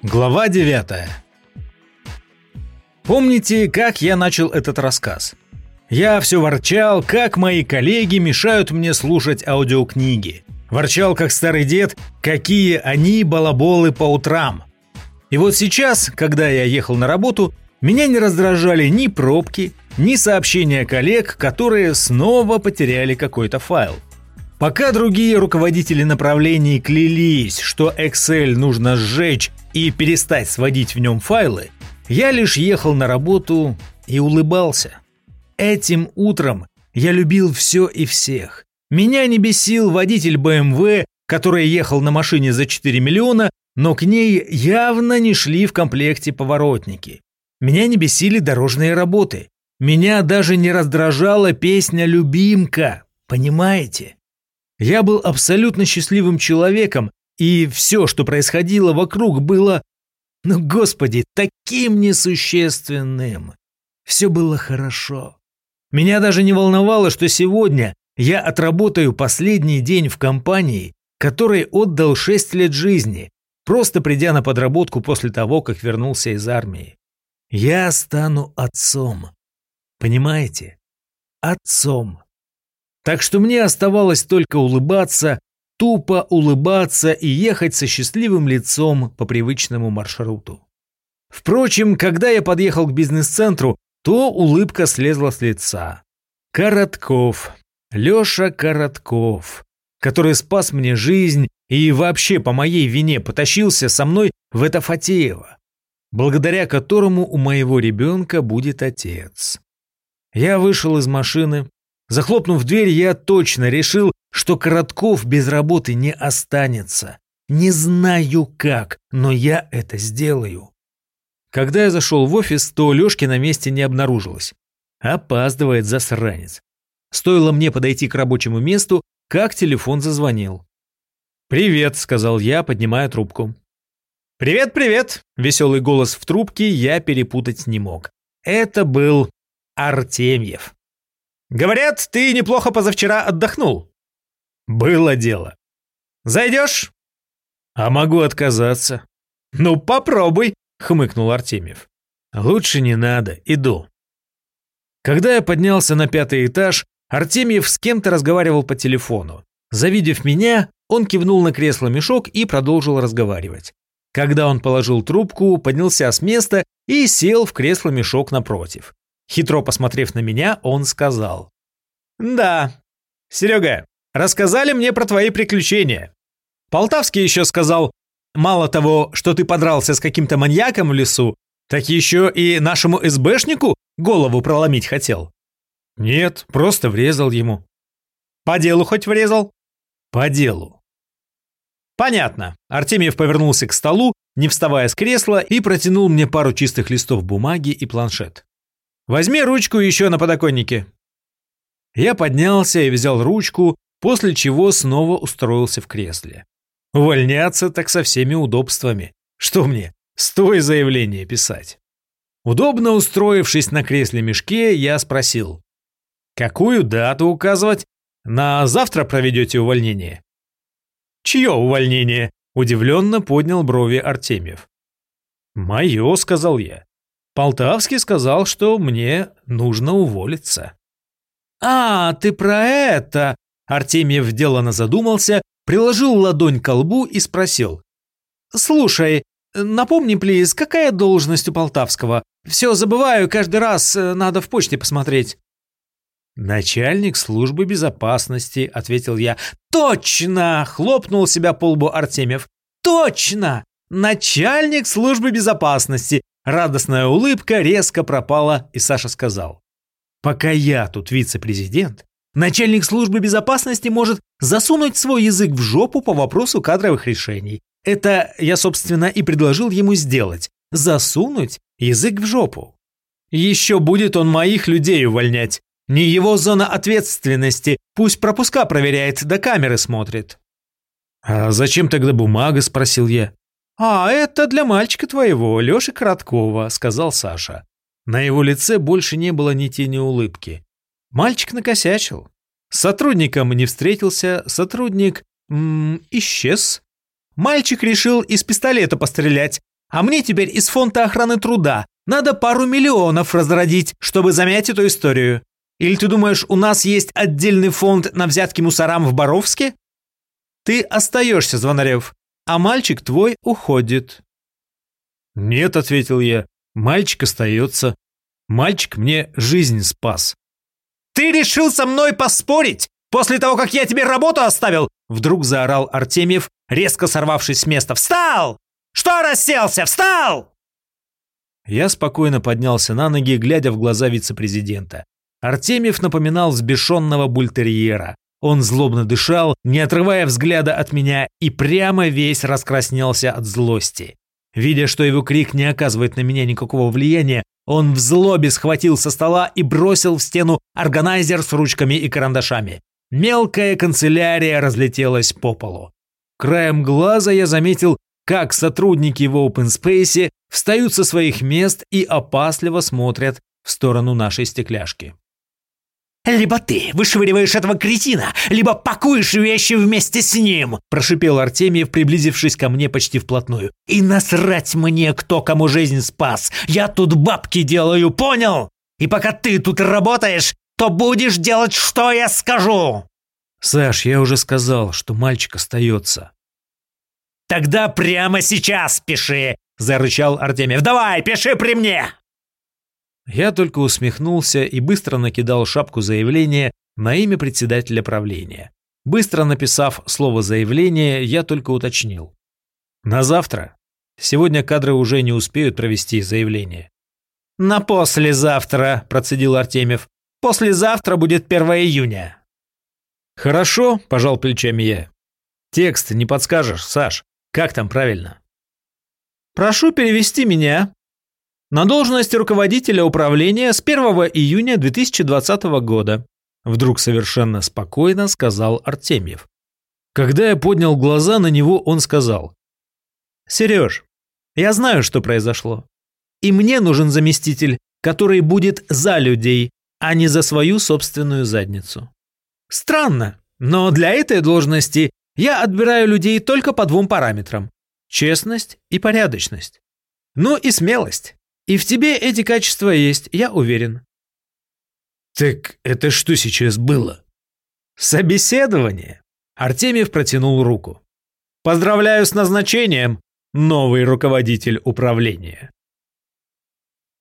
Глава 9. Помните, как я начал этот рассказ? Я все ворчал, как мои коллеги мешают мне слушать аудиокниги. Ворчал, как старый дед, какие они балаболы по утрам. И вот сейчас, когда я ехал на работу, меня не раздражали ни пробки, ни сообщения коллег, которые снова потеряли какой-то файл. Пока другие руководители направлений клялись, что Excel нужно сжечь и перестать сводить в нем файлы, я лишь ехал на работу и улыбался. Этим утром я любил все и всех. Меня не бесил водитель BMW, который ехал на машине за 4 миллиона, но к ней явно не шли в комплекте поворотники. Меня не бесили дорожные работы. Меня даже не раздражала песня «Любимка». Понимаете? Я был абсолютно счастливым человеком, и все, что происходило вокруг, было, господи, таким несущественным. Все было хорошо. Меня даже не волновало, что сегодня я отработаю последний день в компании, которой отдал 6 лет жизни, просто придя на подработку после того, как вернулся из армии. Я стану отцом. Понимаете? Отцом. Так что мне оставалось только улыбаться, тупо улыбаться и ехать со счастливым лицом по привычному маршруту. Впрочем, когда я подъехал к бизнес-центру, то улыбка слезла с лица. Коротков, Леша Коротков, который спас мне жизнь и вообще по моей вине потащился со мной в это Фатеево, благодаря которому у моего ребенка будет отец. Я вышел из машины. Захлопнув дверь, я точно решил, что Коротков без работы не останется. Не знаю как, но я это сделаю. Когда я зашел в офис, то Лешки на месте не обнаружилось. Опаздывает засранец. Стоило мне подойти к рабочему месту, как телефон зазвонил. «Привет», — сказал я, поднимая трубку. «Привет, привет!» — веселый голос в трубке я перепутать не мог. Это был Артемьев. «Говорят, ты неплохо позавчера отдохнул». «Было дело». «Зайдешь?» «А могу отказаться». «Ну, попробуй», — хмыкнул Артемьев. «Лучше не надо, иду». Когда я поднялся на 5-й этаж, Артемьев с кем-то разговаривал по телефону. Завидев меня, он кивнул на кресло-мешок и продолжил разговаривать. Когда он положил трубку, поднялся с места и сел в кресло-мешок напротив. Хитро посмотрев на меня, он сказал: «Да, Серега, рассказали мне про твои приключения. Полтавский еще сказал, мало того, что ты подрался с каким-то маньяком в лесу, так еще и нашему СБшнику голову проломить хотел». «Нет, просто врезал ему». «По делу хоть врезал?» «По делу». «Понятно». Артемьев повернулся к столу, не вставая с кресла, и протянул мне пару чистых листов бумаги и планшет. «Возьми ручку еще на подоконнике». Я поднялся и взял ручку, после чего снова устроился в кресле. Увольняться так со всеми удобствами. Что мне, стоя заявление писать? Удобно устроившись на кресле-мешке, я спросил: «Какую дату указывать? На завтра проведете увольнение?» «Чье увольнение?» – удивленно поднял брови Артемьев. «Мое», – сказал я. Полтавский сказал, что мне нужно уволиться. «А, ты про это!» Артемьев делано задумался, приложил ладонь к лбу и спросил: «Слушай, напомни, плиз, какая должность у Полтавского? Все забываю, каждый раз надо в почте посмотреть». «Начальник службы безопасности», — ответил я. «Точно!» — хлопнул себя по лбу Артемьев. «Точно! Начальник службы безопасности!» Радостная улыбка резко пропала, и Саша сказал: «Пока я тут вице-президент, начальник службы безопасности может засунуть свой язык в жопу по вопросу кадровых решений. Это я, собственно, и предложил ему сделать. Засунуть язык в жопу. Еще будет он моих людей увольнять. Не его зона ответственности, пусть пропуска проверяет, да камеры смотрит». «А зачем тогда бумага?» – спросил я. «А это для мальчика твоего, Леши Короткова», – сказал Саша. На его лице больше не было ни тени улыбки. Мальчик накосячил. С сотрудником не встретился, сотрудник исчез. Мальчик решил из пистолета пострелять. А мне теперь из фонда охраны труда надо пару миллионов разродить, чтобы замять эту историю. Или ты думаешь, у нас есть отдельный фонд на взятки мусорам в Боровске? Ты остаешься, Звонарев, а мальчик твой уходит. Нет, ответил я, мальчик остается. Мальчик мне жизнь спас. Ты решил со мной поспорить? После того, как я тебе работу оставил? Вдруг заорал Артемьев, резко сорвавшись с места. Встал! Что расселся? Встал! Я спокойно поднялся на ноги, глядя в глаза вице-президента. Артемьев напоминал взбешенного бультерьера. Он злобно дышал, не отрывая взгляда от меня, и прямо весь раскраснелся от злости. Видя, что его крик не оказывает на меня никакого влияния, он в злобе схватил со стола и бросил в стену органайзер с ручками и карандашами. Мелкая канцелярия разлетелась по полу. Краем глаза я заметил, как сотрудники в Open Space встают со своих мест и опасливо смотрят в сторону нашей стекляшки. «Либо ты вышвыриваешь этого кретина, либо пакуешь вещи вместе с ним!» прошипел Артемьев, приблизившись ко мне почти вплотную. «И насрать мне, кто кому жизнь спас! Я тут бабки делаю, понял? И пока ты тут работаешь, то будешь делать, что я скажу!» «Саш, я уже сказал, что мальчик остается». «Тогда прямо сейчас пиши!» – зарычал Артемьев. «Давай, пиши при мне!» Я только усмехнулся и быстро накидал шапку заявления на имя председателя правления. Быстро написав слово «заявление», я только уточнил. На завтра. Сегодня кадры уже не успеют провести заявление. «На послезавтра», – процедил Артемьев. «Послезавтра будет 1 июня». «Хорошо», – пожал плечами я. «Текст не подскажешь, Саш? Как там правильно?» «Прошу перевести меня на должность руководителя управления с 1 июня 2020 года», вдруг совершенно спокойно сказал Артемьев. Когда я поднял глаза на него, он сказал: «Сереж, я знаю, что произошло. И мне нужен заместитель, который будет за людей, а не за свою собственную задницу. Странно, но для этой должности я отбираю людей только по 2 параметрам: честность и порядочность. Ну и смелость. И в тебе эти качества есть, я уверен». «Так это что сейчас было?» «Собеседование». Артемьев протянул руку. «Поздравляю с назначением, новый руководитель управления».